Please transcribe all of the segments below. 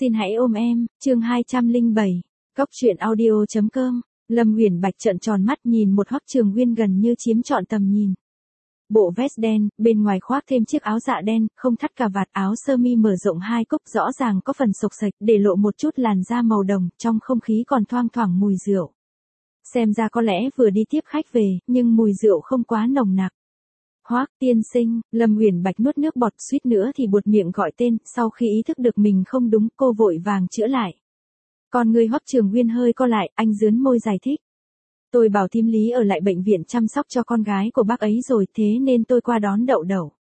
Xin hãy ôm em, chương 207. Cóc truyện audio.com. Lâm Uyển Bạch trợn tròn mắt nhìn một Hoắc Trường Nguyên gần như chiếm trọn tầm nhìn. Bộ vest đen, bên ngoài khoác thêm chiếc áo dạ đen, không thắt cà vạt, áo sơ mi mở rộng hai cúc rõ ràng có phần xộc xệch, để lộ một chút làn da màu đồng, trong không khí còn thoang thoảng mùi rượu. Xem ra có lẽ vừa đi tiếp khách về, nhưng mùi rượu không quá nồng nặc. Hoắc tiên sinh, Lâm Uyển Bạch nuốt nước bọt suýt nữa thì buột miệng gọi tên, sau khi ý thức được mình không đúng, cô vội vàng chữa lại. Còn người Hoắc Trường Nguyên hơi co lại, anh dướn môi giải thích. Tôi bảo thím Lý ở lại bệnh viện chăm sóc cho con gái của bác ấy rồi, thế nên tôi qua đón Đậu Đậu.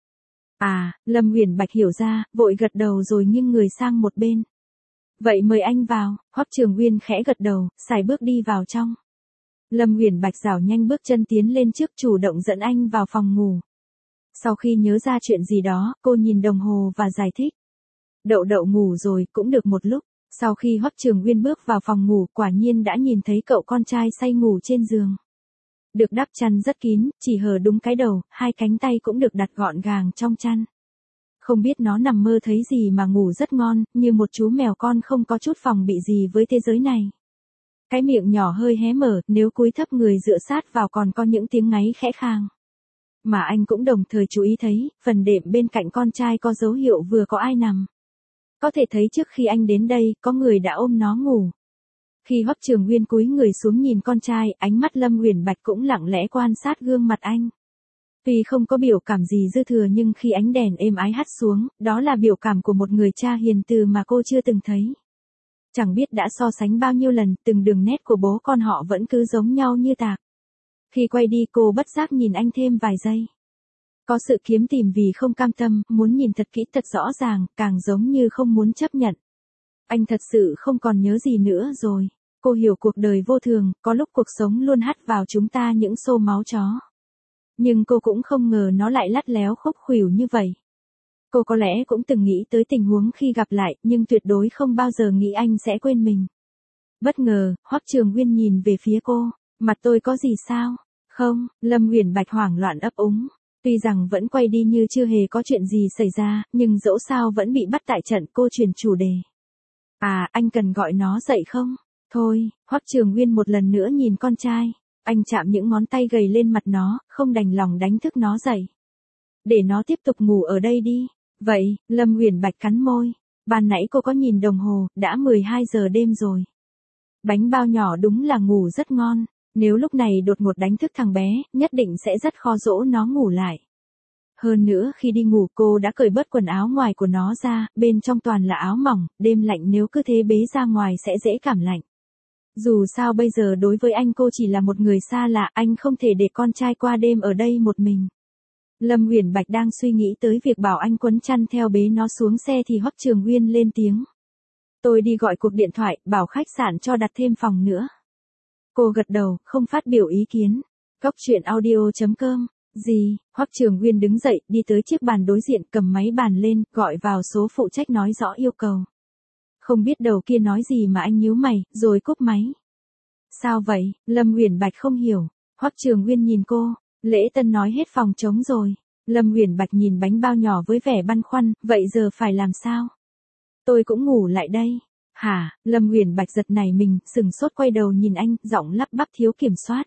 À, Lâm Uyển Bạch hiểu ra, vội gật đầu rồi nghiêng người sang một bên. Vậy mời anh vào, Hoắc Trường Nguyên khẽ gật đầu, sải bước đi vào trong. Lâm Uyển Bạch rảo nhanh bước chân tiến lên trước, chủ động dẫn anh vào phòng ngủ. Sau khi nhớ ra chuyện gì đó, cô nhìn đồng hồ và giải thích. Đậu Đậu ngủ rồi, cũng được một lúc. Sau khi Hoắc Trường Nguyên bước vào phòng ngủ, quả nhiên đã nhìn thấy cậu con trai say ngủ trên giường. Được đắp chăn rất kín, chỉ hở đúng cái đầu, hai cánh tay cũng được đặt gọn gàng trong chăn. Không biết nó nằm mơ thấy gì mà ngủ rất ngon, như một chú mèo con không có chút phòng bị gì với thế giới này. Cái miệng nhỏ hơi hé mở, nếu cúi thấp người dựa sát vào còn có những tiếng ngáy khẽ khàng. Mà anh cũng đồng thời chú ý thấy, phần đệm bên cạnh con trai có dấu hiệu vừa có ai nằm. Có thể thấy trước khi anh đến đây, có người đã ôm nó ngủ. Khi Hoắc Trường Nguyên cúi người xuống nhìn con trai, ánh mắt Lâm Uyển Bạch cũng lặng lẽ quan sát gương mặt anh. Tuy không có biểu cảm gì dư thừa nhưng khi ánh đèn êm ái hắt xuống, đó là biểu cảm của một người cha hiền từ mà cô chưa từng thấy. Chẳng biết đã so sánh bao nhiêu lần, từng đường nét của bố con họ vẫn cứ giống nhau như tạc. Khi quay đi cô bất giác nhìn anh thêm vài giây. Có sự kiếm tìm vì không cam tâm, muốn nhìn thật kỹ thật rõ ràng, càng giống như không muốn chấp nhận. Anh thật sự không còn nhớ gì nữa rồi. Cô hiểu cuộc đời vô thường, có lúc cuộc sống luôn hắt vào chúng ta những xô máu chó. Nhưng cô cũng không ngờ nó lại lắt léo khúc khuỷu như vậy. Cô có lẽ cũng từng nghĩ tới tình huống khi gặp lại, nhưng tuyệt đối không bao giờ nghĩ anh sẽ quên mình. Bất ngờ, Hoắc Trường Nguyên nhìn về phía cô. Mặt tôi có gì sao? Không, Lâm Uyển Bạch hoảng loạn ấp úng. Tuy rằng vẫn quay đi như chưa hề có chuyện gì xảy ra, nhưng dẫu sao vẫn bị bắt tại trận, cô chuyển chủ đề. À, anh cần gọi nó dậy không? Thôi, Hoắc Trường Nguyên một lần nữa nhìn con trai. Anh chạm những ngón tay gầy lên mặt nó, không đành lòng đánh thức nó dậy. Để nó tiếp tục ngủ ở đây đi. Vậy, Lâm Uyển Bạch cắn môi. Ban nãy cô có nhìn đồng hồ, đã 12 giờ đêm rồi. Bánh bao nhỏ đúng là ngủ rất ngon. Nếu lúc này đột ngột đánh thức thằng bé, nhất định sẽ rất khó dỗ nó ngủ lại. Hơn nữa khi đi ngủ cô đã cởi bớt quần áo ngoài của nó ra, bên trong toàn là áo mỏng, đêm lạnh nếu cứ thế bế ra ngoài sẽ dễ cảm lạnh. Dù sao bây giờ đối với anh cô chỉ là một người xa lạ, anh không thể để con trai qua đêm ở đây một mình. Lâm Uyển Bạch đang suy nghĩ tới việc bảo anh quấn chăn theo bế nó xuống xe thì Hoắc Trường Nguyên lên tiếng. Tôi đi gọi cuộc điện thoại, bảo khách sạn cho đặt thêm phòng nữa. Cô gật đầu, không phát biểu ý kiến. Cóc truyện audio.com. Gì? Hoắc Trường Nguyên đứng dậy, đi tới chiếc bàn đối diện, cầm máy bàn lên, gọi vào số phụ trách nói rõ yêu cầu. Không biết đầu kia nói gì mà anh nhíu mày, rồi cúp máy. Sao vậy? Lâm Uyển Bạch không hiểu. Hoắc Trường Nguyên nhìn cô. Lễ tân nói hết phòng trống rồi. Lâm Uyển Bạch nhìn bánh bao nhỏ với vẻ băn khoăn, vậy giờ phải làm sao? Tôi cũng ngủ lại đây. Hả? Lâm Uyển Bạch giật nảy mình, sừng sốt quay đầu nhìn anh, giọng lắp bắp thiếu kiểm soát.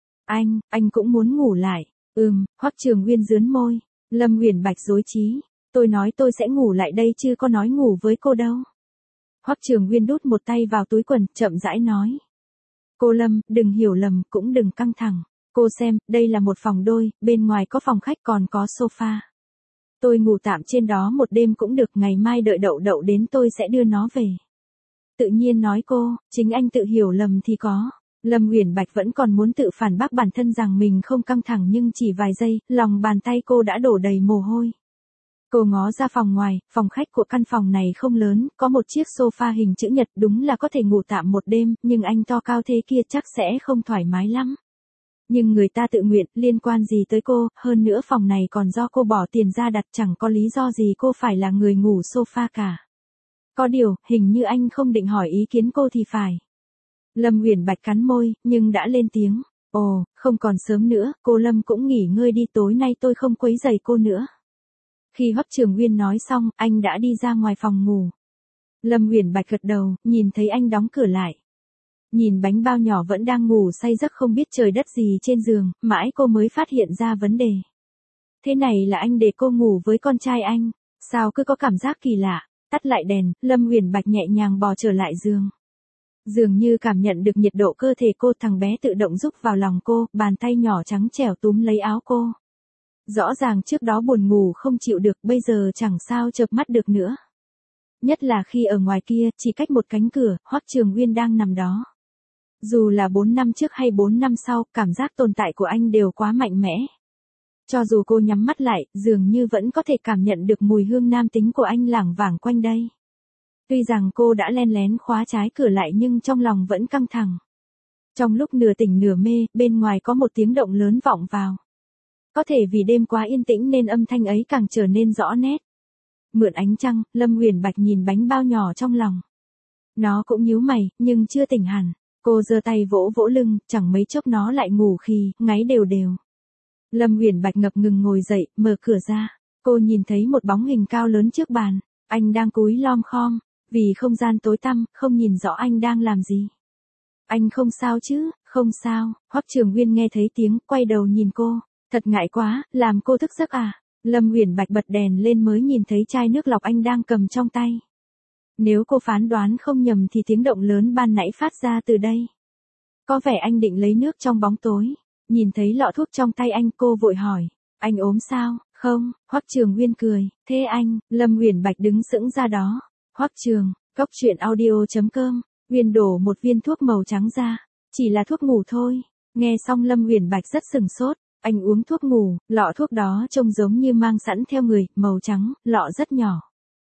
Anh cũng muốn ngủ lại. Hoắc Trường Nguyên dướn môi. Lâm Uyển Bạch rối trí. Tôi nói tôi sẽ ngủ lại đây chứ có nói ngủ với cô đâu. Hoắc Trường Nguyên đút một tay vào túi quần, chậm rãi nói. Cô Lâm, đừng hiểu lầm, cũng đừng căng thẳng. Cô xem, đây là một phòng đôi, bên ngoài có phòng khách còn có sofa. Tôi ngủ tạm trên đó một đêm cũng được, ngày mai đợi Đậu Đậu đến tôi sẽ đưa nó về. Tự nhiên nói cô, chính anh tự hiểu lầm thì có. Lâm Uyển Bạch vẫn còn muốn tự phản bác bản thân rằng mình không căng thẳng nhưng chỉ vài giây, lòng bàn tay cô đã đổ đầy mồ hôi. Cô ngó ra phòng ngoài, phòng khách của căn phòng này không lớn, có một chiếc sofa hình chữ nhật, đúng là có thể ngủ tạm một đêm, nhưng anh to cao thế kia chắc sẽ không thoải mái lắm. Nhưng người ta tự nguyện, liên quan gì tới cô, hơn nữa phòng này còn do cô bỏ tiền ra đặt, chẳng có lý do gì cô phải là người ngủ sofa cả. Có điều, hình như anh không định hỏi ý kiến cô thì phải. Lâm Uyển Bạch cắn môi, nhưng đã lên tiếng. Ồ, không còn sớm nữa, cô Lâm cũng nghỉ ngơi đi, tối nay tôi không quấy rầy cô nữa. Khi Hoắc Trường Nguyên nói xong, anh đã đi ra ngoài phòng ngủ. Lâm Uyển Bạch gật đầu, nhìn thấy anh đóng cửa lại. Nhìn bánh bao nhỏ vẫn đang ngủ say giấc không biết trời đất gì trên giường, mãi cô mới phát hiện ra vấn đề. Thế này là anh để cô ngủ với con trai anh, sao cứ có cảm giác kỳ lạ. Tắt lại đèn, Lâm Uyển Bạch nhẹ nhàng bò trở lại giường. Dường như cảm nhận được nhiệt độ cơ thể cô, thằng bé tự động rúc vào lòng cô, bàn tay nhỏ trắng trẻo túm lấy áo cô. Rõ ràng trước đó buồn ngủ không chịu được, bây giờ chẳng sao chợp mắt được nữa. Nhất là khi ở ngoài kia, chỉ cách một cánh cửa, Hoắc Trường Uyên đang nằm đó. Dù là 4 năm trước hay 4 năm sau, cảm giác tồn tại của anh đều quá mạnh mẽ. Cho dù cô nhắm mắt lại, dường như vẫn có thể cảm nhận được mùi hương nam tính của anh lảng vảng quanh đây. Tuy rằng cô đã len lén khóa trái cửa lại nhưng trong lòng vẫn căng thẳng. Trong lúc nửa tỉnh nửa mê, bên ngoài có một tiếng động lớn vọng vào. Có thể vì đêm quá yên tĩnh nên âm thanh ấy càng trở nên rõ nét. Mượn ánh trăng, Lâm Uyển Bạch nhìn bánh bao nhỏ trong lòng. Nó cũng nhíu mày, nhưng chưa tỉnh hẳn. Cô giơ tay vỗ vỗ lưng, chẳng mấy chốc nó lại ngủ khì, ngáy đều đều. Lâm Uyển Bạch ngập ngừng ngồi dậy, mở cửa ra. Cô nhìn thấy một bóng hình cao lớn trước bàn. Anh đang cúi lom khom. Vì không gian tối tăm, không nhìn rõ anh đang làm gì. Anh không sao chứ? Không sao. Hoắc Trường Uyên nghe thấy tiếng, quay đầu nhìn cô. Thật ngại quá, làm cô thức giấc à? Lâm Uyển Bạch bật đèn lên mới nhìn thấy chai nước lọc anh đang cầm trong tay. Nếu cô phán đoán không nhầm thì tiếng động lớn ban nãy phát ra từ đây. Có vẻ anh định lấy nước trong bóng tối. Nhìn thấy lọ thuốc trong tay anh, cô vội hỏi. Anh ốm sao? Không. Hoắc Trường Uyên cười. Thế anh? Lâm Uyển Bạch đứng sững ra đó. Hoắc Trường, Góc Chuyện Audio.com, Uyên đổ một viên thuốc màu trắng ra. Chỉ là thuốc ngủ thôi. Nghe xong Lâm Uyển Bạch rất sừng sốt. Anh uống thuốc ngủ, lọ thuốc đó trông giống như mang sẵn theo người, màu trắng, lọ rất nhỏ.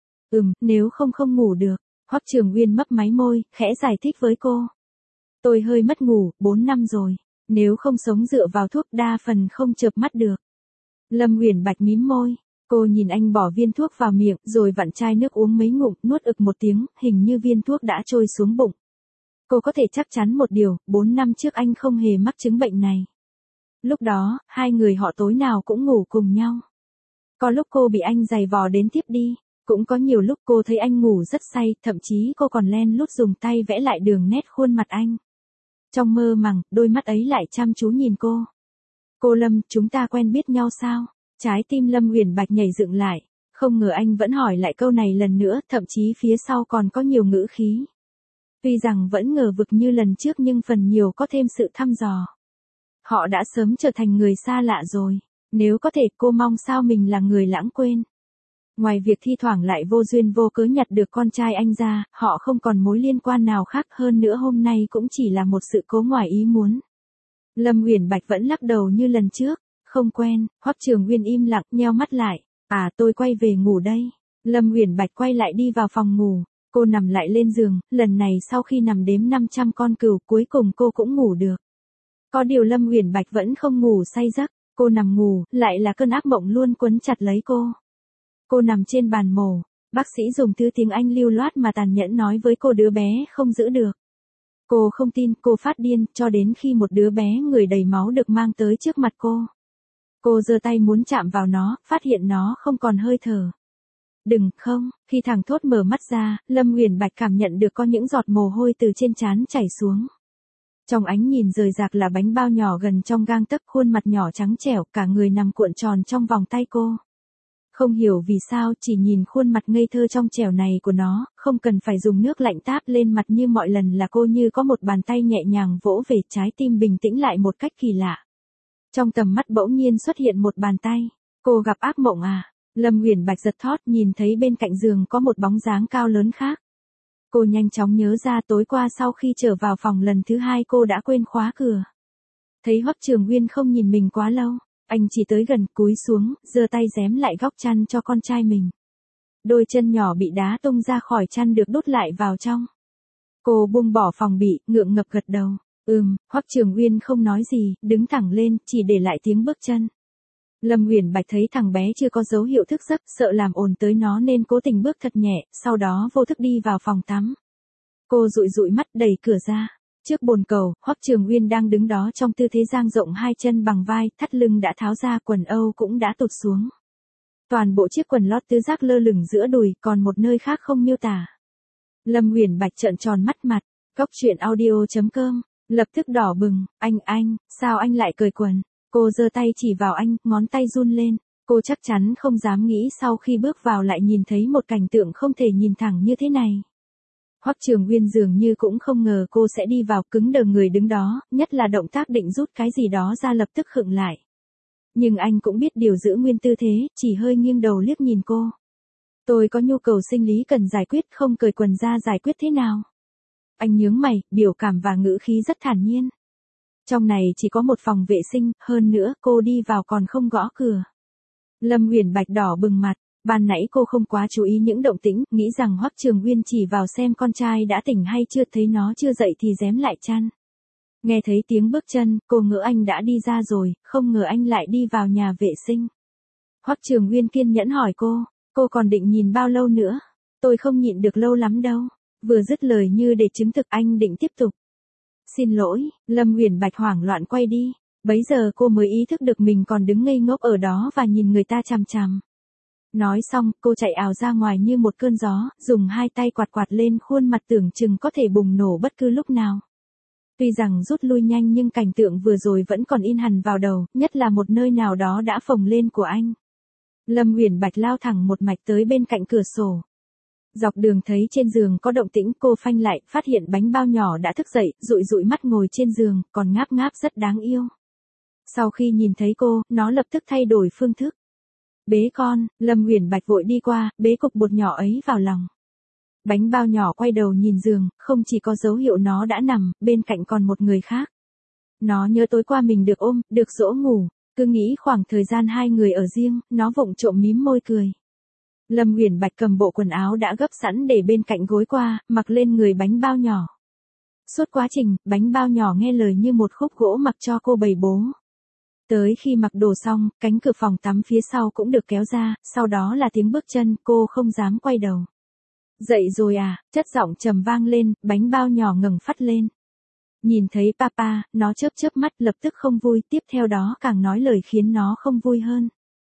Nếu không ngủ được. Hoắc Trường Uyên mấp máy môi, khẽ giải thích với cô. Tôi hơi mất ngủ, 4 năm rồi. Nếu không sống dựa vào thuốc đa phần không chợp mắt được. Lâm Uyển Bạch mím môi. Cô nhìn anh bỏ viên thuốc vào miệng, rồi vặn chai nước uống mấy ngụm, nuốt ực một tiếng, hình như viên thuốc đã trôi xuống bụng. Cô có thể chắc chắn một điều, 4 năm trước anh không hề mắc chứng bệnh này. Lúc đó, hai người họ tối nào cũng ngủ cùng nhau. Có lúc cô bị anh giày vò đến thiếp đi, cũng có nhiều lúc cô thấy anh ngủ rất say, thậm chí cô còn len lút dùng tay vẽ lại đường nét khuôn mặt anh. Trong mơ màng, đôi mắt ấy lại chăm chú nhìn cô. Cô Lâm, chúng ta quen biết nhau sao? Trái tim Lâm Uyển Bạch nhảy dựng lại, không ngờ anh vẫn hỏi lại câu này lần nữa, thậm chí phía sau còn có nhiều ngữ khí. Tuy rằng vẫn ngờ vực như lần trước nhưng phần nhiều có thêm sự thăm dò. Họ đã sớm trở thành người xa lạ rồi, nếu có thể cô mong sao mình là người lãng quên. Ngoài việc thi thoảng lại vô duyên vô cớ nhặt được con trai anh ra, họ không còn mối liên quan nào khác hơn nữa, hôm nay cũng chỉ là một sự cố ngoài ý muốn. Lâm Uyển Bạch vẫn lắc đầu như lần trước. Không quen. Hoắc Trường Uyên im lặng, nheo mắt lại. Tôi quay về ngủ đây. Lâm Uyển Bạch quay lại đi vào phòng ngủ. Cô nằm lại lên giường, lần này sau khi nằm đếm 500 con cừu, cuối cùng cô cũng ngủ được. Có điều Lâm Uyển Bạch vẫn không ngủ say giấc, cô nằm ngủ, lại là cơn ác mộng luôn quấn chặt lấy cô. Cô nằm trên bàn mổ, bác sĩ dùng thứ tiếng Anh lưu loát mà tàn nhẫn nói với cô đứa bé không giữ được. Cô không tin, cô phát điên, cho đến khi một đứa bé người đầy máu được mang tới trước mặt cô. Cô giơ tay muốn chạm vào nó, phát hiện nó không còn hơi thở. Đừng, không, khi thằng thốt mở mắt ra, Lâm Uyển Bạch cảm nhận được có những giọt mồ hôi từ trên trán chảy xuống. Trong ánh nhìn rời rạc là bánh bao nhỏ gần trong gang tấc, khuôn mặt nhỏ trắng trẻo, cả người nằm cuộn tròn trong vòng tay cô. Không hiểu vì sao, chỉ nhìn khuôn mặt ngây thơ trong trẻo này của nó, không cần phải dùng nước lạnh táp lên mặt như mọi lần, là cô như có một bàn tay nhẹ nhàng vỗ về, trái tim bình tĩnh lại một cách kỳ lạ. Trong tầm mắt bỗng nhiên xuất hiện một bàn tay. Cô gặp ác mộng à? Lâm Uyển Bạch giật thót, nhìn thấy bên cạnh giường có một bóng dáng cao lớn khác. Cô nhanh chóng nhớ ra tối qua sau khi trở vào phòng lần thứ 2 cô đã quên khóa cửa. Thấy Hoắc Trường Uyên không nhìn mình quá lâu, anh chỉ tới gần, cúi xuống, giơ tay rém lại góc chăn cho con trai mình. Đôi chân nhỏ bị đá tung ra khỏi chăn được đút lại vào trong. Cô buông bỏ phòng bị, ngượng ngập gật đầu. Hoắc Trường Uyên không nói gì, đứng thẳng lên, chỉ để lại tiếng bước chân. Lâm Uyển Bạch thấy thằng bé chưa có dấu hiệu thức giấc, sợ làm ồn tới nó nên cố tình bước thật nhẹ, sau đó vô thức đi vào phòng tắm. Cô dụi dụi mắt đẩy cửa ra. Trước bồn cầu, Hoắc Trường Uyên đang đứng đó trong tư thế dang rộng hai chân bằng vai, thắt lưng đã tháo ra, quần âu cũng đã tụt xuống. Toàn bộ chiếc quần lót tứ giác lơ lửng giữa đùi, còn một nơi khác không miêu tả. Lâm Huyền Bạch trợn tròn mắt mặt, cóc truyện audio.com, lập tức đỏ bừng, anh, sao anh lại cởi quần? Cô giơ tay chỉ vào anh, ngón tay run lên, cô chắc chắn không dám nghĩ sau khi bước vào lại nhìn thấy một cảnh tượng không thể nhìn thẳng như thế này. Hoắc Trường Uyên dường như cũng không ngờ cô sẽ đi vào, cứng đờ người đứng đó, nhất là động tác định rút cái gì đó ra lập tức khựng lại. Nhưng anh cũng biết điều giữ nguyên tư thế, chỉ hơi nghiêng đầu liếc nhìn cô. Tôi có nhu cầu sinh lý cần giải quyết, không cởi quần ra giải quyết thế nào? Anh nhướng mày, biểu cảm và ngữ khí rất thản nhiên. Trong này chỉ có một phòng vệ sinh, hơn nữa cô đi vào còn không gõ cửa. Lâm Huyền Bạch đỏ bừng mặt, ban nãy cô không quá chú ý những động tĩnh, nghĩ rằng Hoắc Trường Uyên chỉ vào xem con trai đã tỉnh hay chưa, thấy nó chưa dậy thì rém lại chăn. Nghe thấy tiếng bước chân, cô ngỡ anh đã đi ra rồi, không ngờ anh lại đi vào nhà vệ sinh. Hoắc Trường Uyên kiên nhẫn hỏi cô còn định nhìn bao lâu nữa? Tôi không nhịn được lâu lắm đâu. Vừa dứt lời như để chứng thực anh định tiếp tục. Xin lỗi, Lâm Huyền Bạch hoảng loạn quay đi. Bấy giờ cô mới ý thức được mình còn đứng ngây ngốc ở đó và nhìn người ta chằm chằm. Nói xong, cô chạy ào ra ngoài như một cơn gió, dùng hai tay quạt quạt lên khuôn mặt tưởng chừng có thể bùng nổ bất cứ lúc nào. Tuy rằng rút lui nhanh nhưng cảnh tượng vừa rồi vẫn còn in hằn vào đầu, nhất là một nơi nào đó đã phồng lên của anh. Lâm Huyền Bạch lao thẳng một mạch tới bên cạnh cửa sổ. Dọc đường thấy trên giường có động tĩnh, cô phanh lại, phát hiện bánh bao nhỏ đã thức dậy, dụi dụi mắt ngồi trên giường, còn ngáp ngáp rất đáng yêu. Sau khi nhìn thấy cô, nó lập tức thay đổi phương thức. Bế con, Lâm Huyền Bạch vội đi qua, bế cục bột nhỏ ấy vào lòng. Bánh bao nhỏ quay đầu nhìn giường, không chỉ có dấu hiệu nó đã nằm, bên cạnh còn một người khác. Nó nhớ tối qua mình được ôm, được dỗ ngủ, cứ nghĩ khoảng thời gian hai người ở riêng, nó vụng trộm mím môi cười. Lâm Huyền Bạch cầm bộ quần áo đã gấp sẵn để bên cạnh gối qua, mặc lên người bánh bao nhỏ. Suốt quá trình, bánh bao nhỏ nghe lời như một khúc gỗ mặc cho cô bày bố. Tới khi mặc đồ xong, cánh cửa phòng tắm phía sau cũng được kéo ra, sau đó là tiếng bước chân, cô không dám quay đầu. Dậy rồi à, chất giọng trầm vang lên, bánh bao nhỏ ngẩng phát lên. Nhìn thấy papa, nó chớp chớp mắt lập tức không vui, tiếp theo đó càng nói lời khiến nó không vui hơn.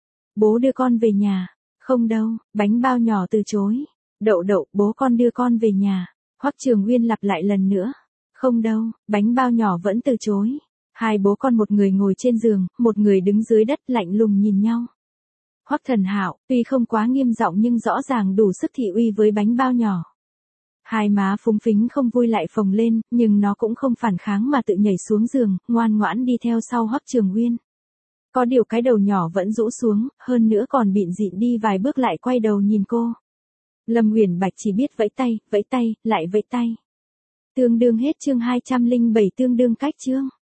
Bố đưa con về nhà. Không đâu, bánh bao nhỏ từ chối. Đậu, bố con đưa con về nhà. Hoắc Trường Uyên lặp lại lần nữa. Không đâu, bánh bao nhỏ vẫn từ chối. Hai bố con, một người ngồi trên giường, một người đứng dưới đất lạnh lùng nhìn nhau. Hoắc Thần Hạo, tuy không quá nghiêm giọng nhưng rõ ràng đủ sức thị uy với bánh bao nhỏ. Hai má phúng phính không vui lại phồng lên, nhưng nó cũng không phản kháng mà tự nhảy xuống giường, ngoan ngoãn đi theo sau Hoắc Trường Uyên. Có điều cái đầu nhỏ vẫn rũ xuống, hơn nữa còn bịn rịn đi vài bước lại quay đầu nhìn cô. Lâm Huyền Bạch chỉ biết vẫy tay, lại vẫy tay. Tương đương hết chương 207, tương đương cách chương.